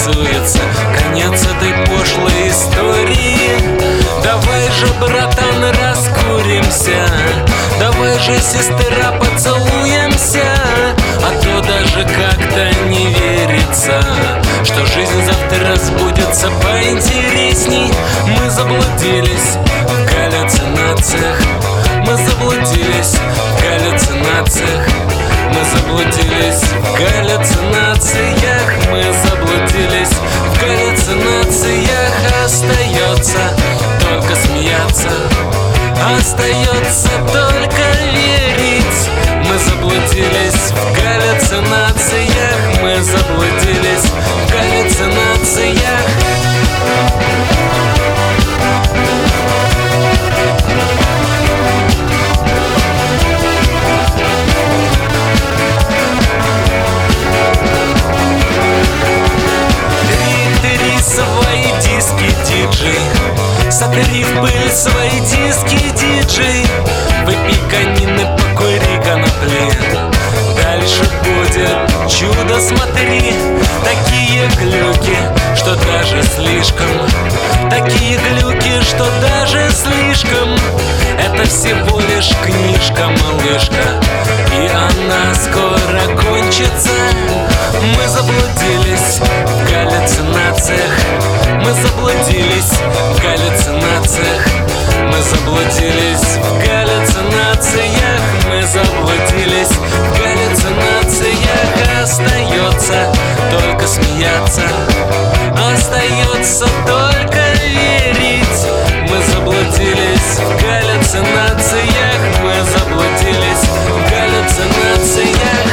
рисуется конец этой пошлой истории. Давай же, братан, раскуримся, давай же, сестра, поцелуемся. А то даже как-то не верится, что жизнь завтра разбудится поинтересней. Мы заблудились в галлюцинациях, мы заблудились в галлюцинациях, мы заблудились в галлюцинациях, мы заблудились в галлюцинациях. Остается только смеяться, остается только верить. Мы заблудились в галлюцинациях, мы заблудились в галлюцинациях. Свои диски, диджей, сотри в пыль свои диски, диджей. Выпей конины, покури конопли, дальше будет чудо, смотри. Такие глюки, что даже слишком, такие глюки, что даже слишком. Это всего лишь книжка, малышка, и она скоро кончится. Мы заблудились в галлюцинациях, мы заблудились в галлюцинациях, мы заблудились в галлюцинациях, мы заблудились в галлюцинациях. Остается только смеяться, остается только верить. Мы заблудились в галлюцинациях, мы заблудились в галлюцинациях.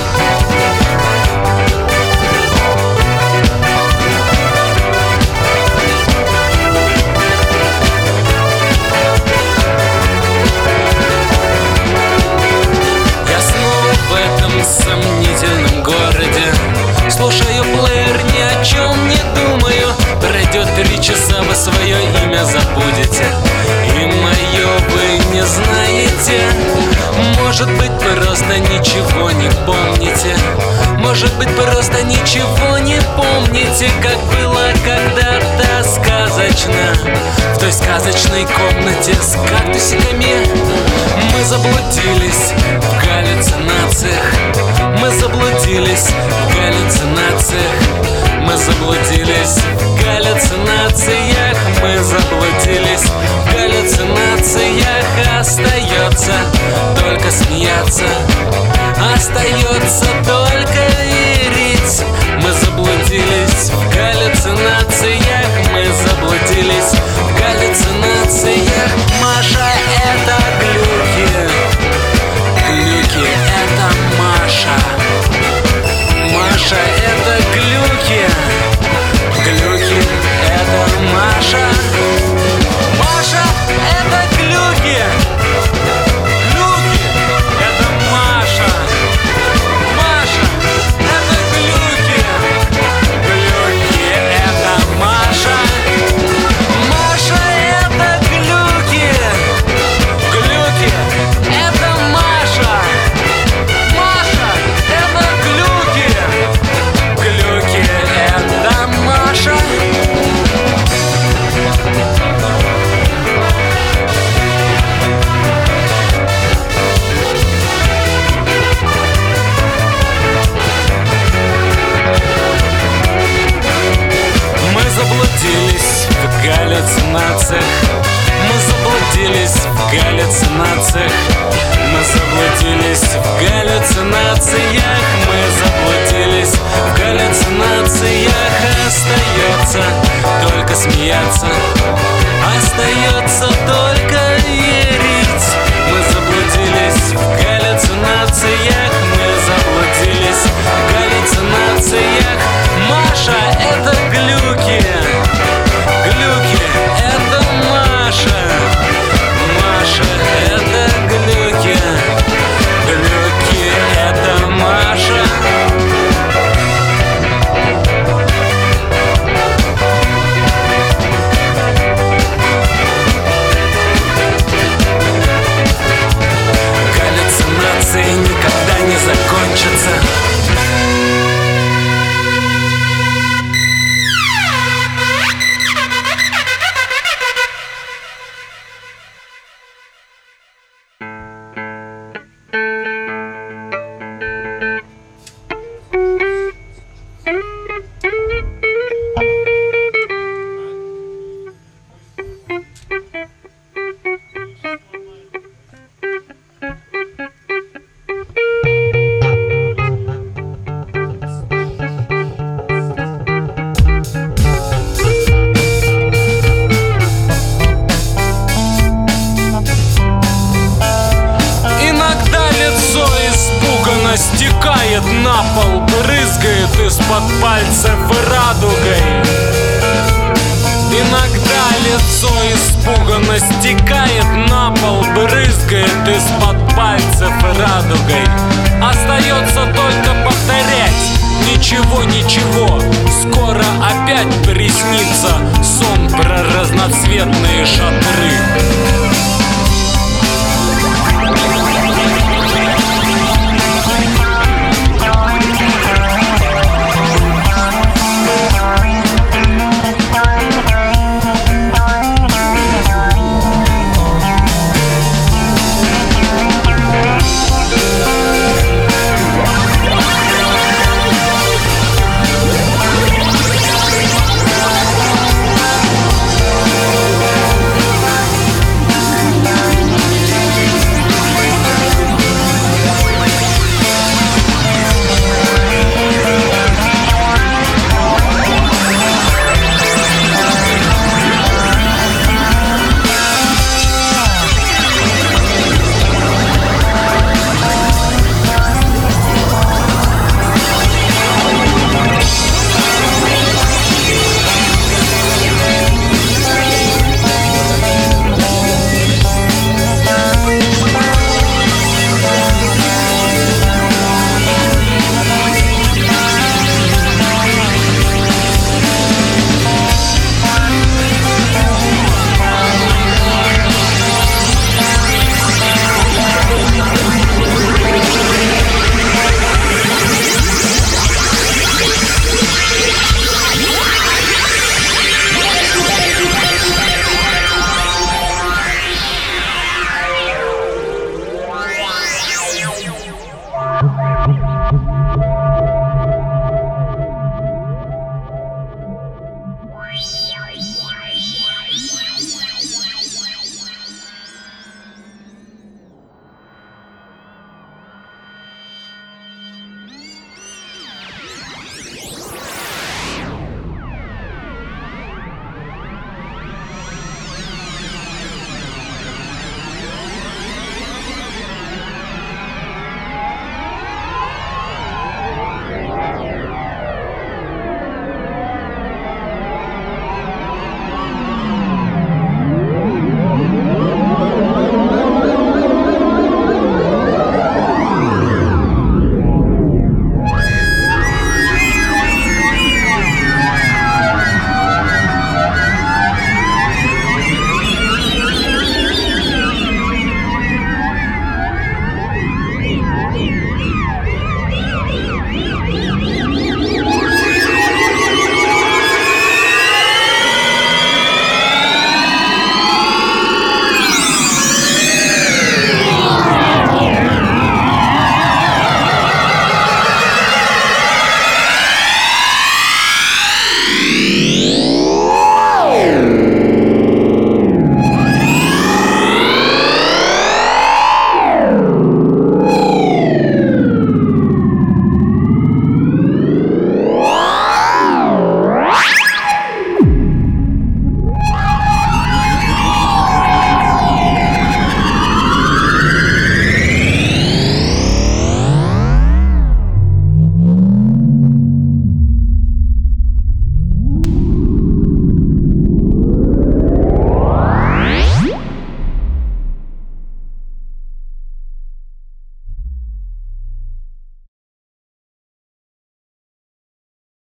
Сомнительном городе слушаю плеер, ни о чем не думаю. Пройдет 3 часа, вы свое имя забудете, и мое вы не знаете. Может быть, просто ничего не помните, может быть, просто ничего не помните. Как было когда-то сказочно в той сказочной комнате с кактусиками. Мы заблудились в галлюцинациях, мы заблудились в галлюцинациях, мы заблудились в галлюцинациях, мы заблудились в галлюцинациях. Остается только смеяться, остается только верить. Мы заблудились в галлюцинациях, мы заблудились в галлюцинациях. Маша, это глюки, глюки, это Маша. Маша, это глюки, глюки, это Маша. Маша, это глюки, глюки, это Маша. Маша, это глюки, глюки, это Маша. Маша, это глюки, глюки, это Маша. Маша, это глюки, глюки, это Маша. Мы заблудились в галлюцинациях, мы заблудились в галлюцинациях, мы заблудились в галлюцинациях, мы заблудились в галлюцинациях. Остается только смеяться, остается только верить. Мы заблудились в галлюцинациях, мы заблудились в галлюцинациях. Маша, это глюки, глюки, это Маша. Маша, это глюки, глюки, это Маша. стекает на пол, брызгает из-под пальцев радугой. Иногда лицо испуганно стекает на пол, брызгает из-под пальцев радугой. Остается только повторять: ничего, ничего, скоро опять приснится сон про разноцветные шатры.